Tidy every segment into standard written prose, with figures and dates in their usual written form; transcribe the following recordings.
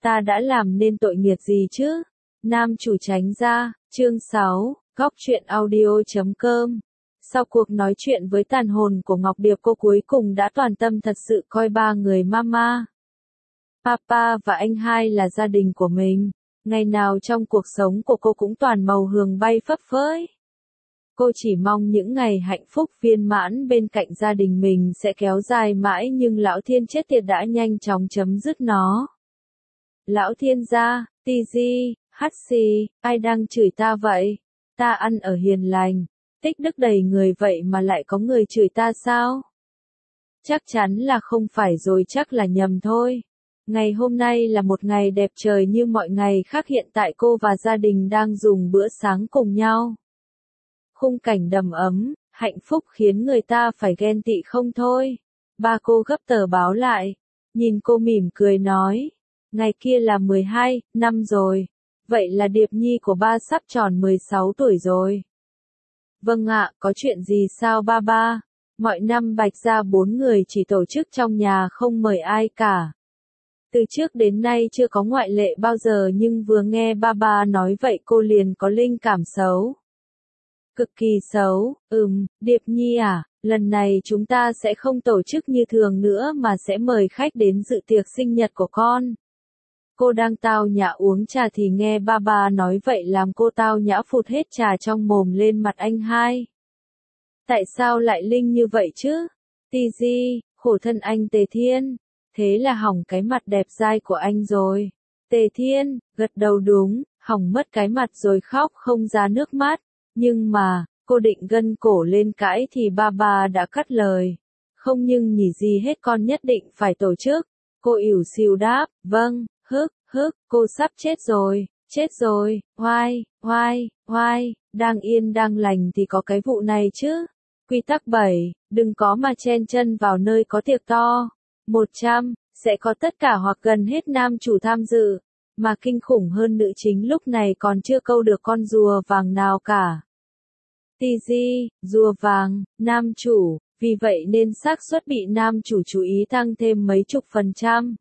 Ta đã làm nên tội nghiệp gì chứ? Nam chủ tránh ra, chương 6, góc truyện audio.com. Sau cuộc nói chuyện với tàn hồn của Ngọc Điệp, cô cuối cùng đã toàn tâm thật sự coi ba người mama, papa và anh hai là gia đình của mình. Ngày nào trong cuộc sống của cô cũng toàn màu hường bay phấp phới. Cô chỉ mong những ngày hạnh phúc viên mãn bên cạnh gia đình mình sẽ kéo dài mãi, nhưng lão thiên chết tiệt đã nhanh chóng chấm dứt nó. Lão thiên gia, Tz, hắt xì, ai đang chửi ta vậy? Ta ăn ở hiền lành, tích đức đầy người vậy mà lại có người chửi ta sao? Chắc chắn là không phải rồi, chắc là nhầm thôi. Ngày hôm nay là một ngày đẹp trời như mọi ngày khác, hiện tại cô và gia đình đang dùng bữa sáng cùng nhau. Khung cảnh đầm ấm, hạnh phúc khiến người ta phải ghen tị không thôi. Ba cô gấp tờ báo lại, nhìn cô mỉm cười nói, ngày kia là 12 năm rồi, vậy là Điệp Nhi của ba sắp tròn 16 tuổi rồi. Vâng ạ, có chuyện gì sao ba ba? Mọi năm Bạch gia 4 người chỉ tổ chức trong nhà không mời ai cả. Từ trước đến nay chưa có ngoại lệ bao giờ, nhưng vừa nghe ba ba nói vậy cô liền có linh cảm xấu. Cực kỳ xấu, Điệp Nhi à, lần này chúng ta sẽ không tổ chức như thường nữa mà sẽ mời khách đến dự tiệc sinh nhật của con. Cô đang tao nhã uống trà thì nghe ba ba nói vậy làm cô tao nhã phụt hết trà trong mồm lên mặt anh hai. Tại sao lại linh như vậy chứ? Tz, khổ thân anh Tề Thiên, thế là hỏng cái mặt đẹp dai của anh rồi. Tề Thiên, gật đầu đúng, hỏng mất cái mặt rồi khóc không ra nước mắt. Nhưng mà, cô định gân cổ lên cãi thì ba ba đã cắt lời. Không nhưng nhỉ gì hết, con nhất định phải tổ chức. Cô ỉu xìu đáp, vâng, cô sắp chết rồi, oai, đang yên đang lành thì có cái vụ này chứ. Quy tắc 7, đừng có mà chen chân vào nơi có tiệc to. 100, sẽ có tất cả hoặc gần hết nam chủ tham dự. Mà kinh khủng hơn nữ chính lúc này còn chưa câu được con rùa vàng nào cả. Tz, rùa vàng, nam chủ, vì vậy nên xác suất bị nam chủ chú ý tăng thêm mấy chục %.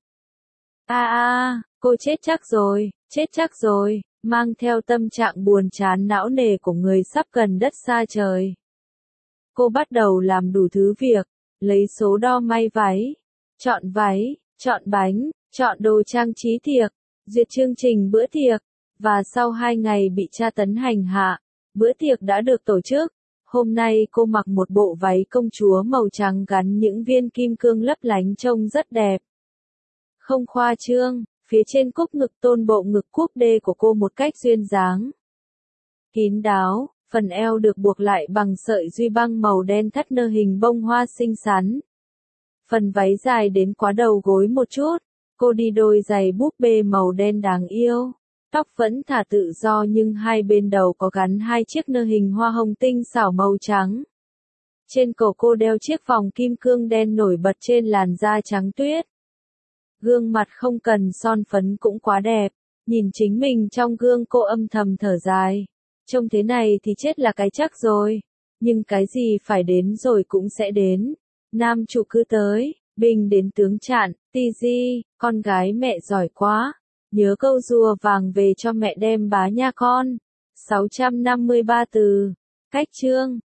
Cô chết chắc rồi, mang theo tâm trạng buồn chán não nề của người sắp gần đất xa trời. Cô bắt đầu làm đủ thứ việc, lấy số đo may váy, chọn bánh, chọn đồ trang trí tiệc, duyệt chương trình bữa tiệc, và sau 2 ngày bị tra tấn hành hạ, bữa tiệc đã được tổ chức. Hôm nay cô mặc một bộ váy công chúa màu trắng gắn những viên kim cương lấp lánh trông rất đẹp. Không khoa trương, phía trên cúc ngực tôn bộ ngực cúp đê của cô một cách duyên dáng. Kín đáo, phần eo được buộc lại bằng sợi duy băng màu đen thắt nơ hình bông hoa xinh xắn. Phần váy dài đến quá đầu gối một chút, cô đi đôi giày búp bê màu đen đáng yêu. Tóc vẫn thả tự do nhưng hai bên đầu có gắn 2 chiếc nơ hình hoa hồng tinh xảo màu trắng. Trên cổ cô đeo chiếc vòng kim cương đen nổi bật trên làn da trắng tuyết. Gương mặt không cần son phấn cũng quá đẹp, nhìn chính mình trong gương cô âm thầm thở dài. Trông thế này thì chết là cái chắc rồi, nhưng cái gì phải đến rồi cũng sẽ đến. Nam chủ cứ tới, binh đến tướng chặn, Tz, con gái mẹ giỏi quá. Nhớ câu rùa vàng về cho mẹ đem bá nha con. 653 từ. Cách chương.